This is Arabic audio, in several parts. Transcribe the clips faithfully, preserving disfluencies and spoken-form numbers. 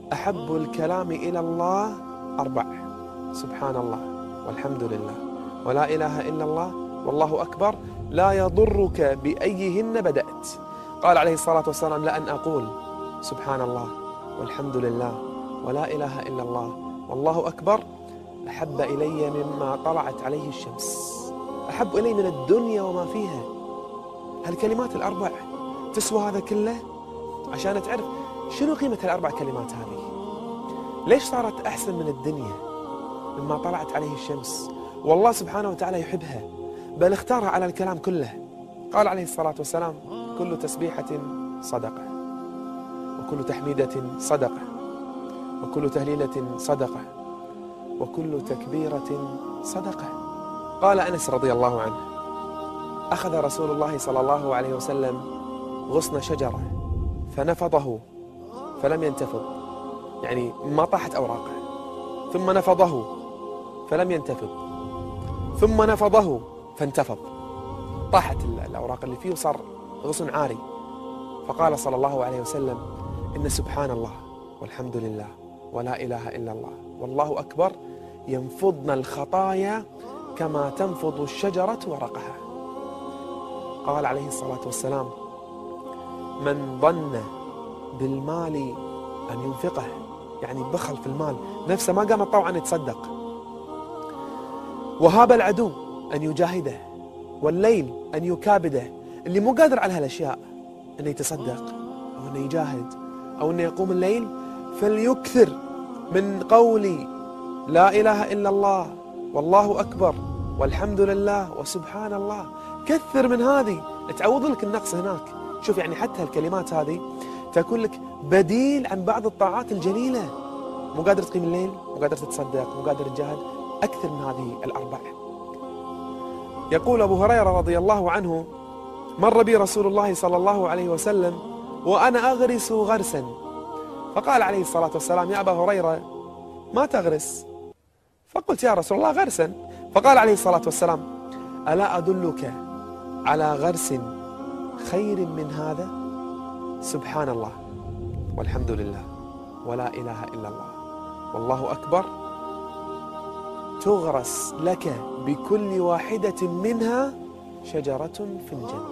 أحب الكلام إلى الله أربع: سبحان الله والحمد لله ولا إله إلا الله والله أكبر لا يضرك بأيهن بدأت. قال عليه الصلاة والسلام: لأن أقول سبحان الله والحمد لله ولا إله إلا الله والله أكبر أحب إلي مما طلعت عليه الشمس، أحب إلي من الدنيا وما فيها. هالكلمات الأربع تسوى هذا كله عشان تعرف شنو قيمة هالأربع كلمات هذه. ليش صارت أحسن من الدنيا مما طلعت عليه الشمس؟ والله سبحانه وتعالى يحبها، بل اختارها على الكلام كله. قال عليه الصلاة والسلام: كل تسبيحة صدقة، وكل تحميدة صدقة، وكل تهليلة صدقة، وكل تكبيرة صدقة. قال أنس رضي الله عنه: أخذ رسول الله صلى الله عليه وسلم غصن شجرة فنفضه فلم ينتفض، يعني ما طاحت أوراقه، ثم نفضه فلم ينتفض، ثم نفضه فانتفض، طاحت الأوراق اللي فيه وصار غصن عاري. فقال صلى الله عليه وسلم: إن سبحان الله والحمد لله ولا إله إلا الله والله أكبر ينفضن الخطايا كما تنفض الشجرة ورقها. قال عليه الصلاة والسلام: من ظن بالمال أن ينفقه، يعني بخل في المال، نفسه ما قام طوعا يتصدق، وهاب العدو أن يجاهده، والليل أن يكابده، اللي مو قادر على هالأشياء أنه يتصدق أو أنه يجاهد أو أنه يقوم الليل، فليكثر من قولي لا إله إلا الله والله أكبر والحمد لله وسبحان الله. كثر من هذه تعوض لك النقص هناك. شوف يعني حتى الكلمات هذه تكون لك بديل عن بعض الطاعات الجليلة. مو قادر تقيم الليل، مو قادر تتصدق، مو قادر تجاهد، أكثر من هذه الأربع. يقول أبو هريرة رضي الله عنه: مر بي رسول الله صلى الله عليه وسلم وأنا أغرس غرسا، فقال عليه الصلاة والسلام: يا أبا هريرة ما تغرس؟ فقلت: يا رسول الله غرسا. فقال عليه الصلاة والسلام: ألا أدلك على غرس خير من هذا؟ سبحان الله والحمد لله ولا إله إلا الله والله أكبر تغرس لك بكل واحدة منها شجرة في الجنة.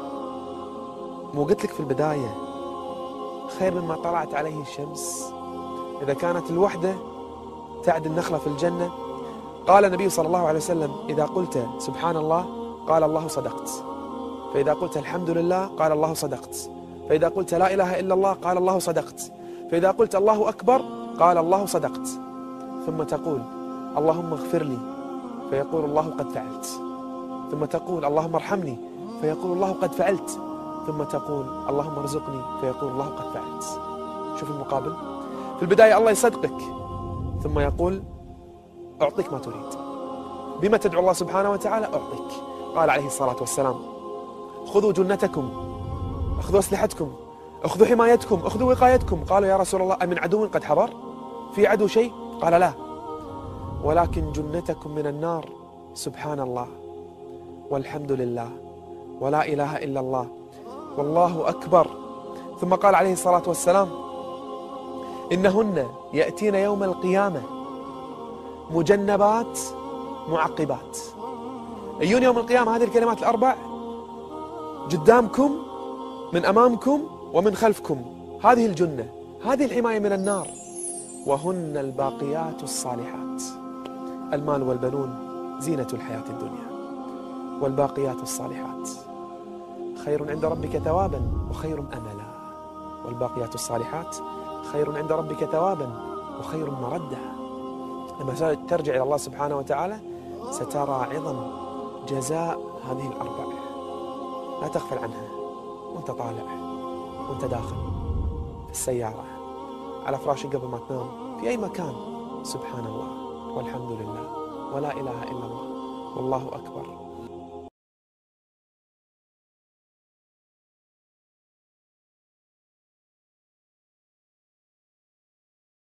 مو قلت لك في البداية خير مما طلعت عليه الشمس؟ إذا كانت الوحدة تعدل نخلة في الجنة. قال النبي صلى الله عليه وسلم: إذا قلت سبحان الله قال الله صدقت، فإذا قلت الحمد لله قال الله صدقت، فإذا قلت لا إله إلا الله قال الله صدقت، فإذا قلت الله أكبر قال الله صدقت. ثم تقول اللهم اغفر لي فيقول الله قد فعلت، ثم تقول اللهم ارحمني فيقول الله قد فعلت، ثم تقول اللهم ارزقني فيقول الله قد فعلت. شوف المقابل، في البداية الله يصدقك ثم يقول أعطيك ما تريد. بما تدعو الله سبحانه وتعالى أعطيك. قال عليه الصلاة والسلام: خذوا جنتكم، أخذوا أسلحتكم، أخذوا حمايتكم، أخذوا وقايتكم. قالوا: يا رسول الله أمن عدو قد حضر؟ في عدو شيء؟ قال: لا، ولكن جنتكم من النار سبحان الله والحمد لله ولا إله إلا الله والله أكبر. ثم قال عليه الصلاة والسلام: إنهن يأتين يوم القيامة مجنبات معقبات. يجون يوم القيامة هذه الكلمات الأربع قدامكم، من أمامكم، ومن خلفكم. هذه الجنة، هذه الحماية من النار. وهن الباقيات الصالحات. المال والبنون زينة الحياة الدنيا، والباقيات الصالحات خير عند ربك ثوابا وخير أملا، والباقيات الصالحات خير عند ربك ثوابا وخير مردا. لما ترجع إلى الله سبحانه وتعالى سترى عظم جزاء هذه الأربع. لا تغفل عنها وانت طالع، وانت داخل في السيارة، على فراشك قبل ما تنام، في أي مكان. سبحان الله والحمد لله ولا إله إلا الله والله أكبر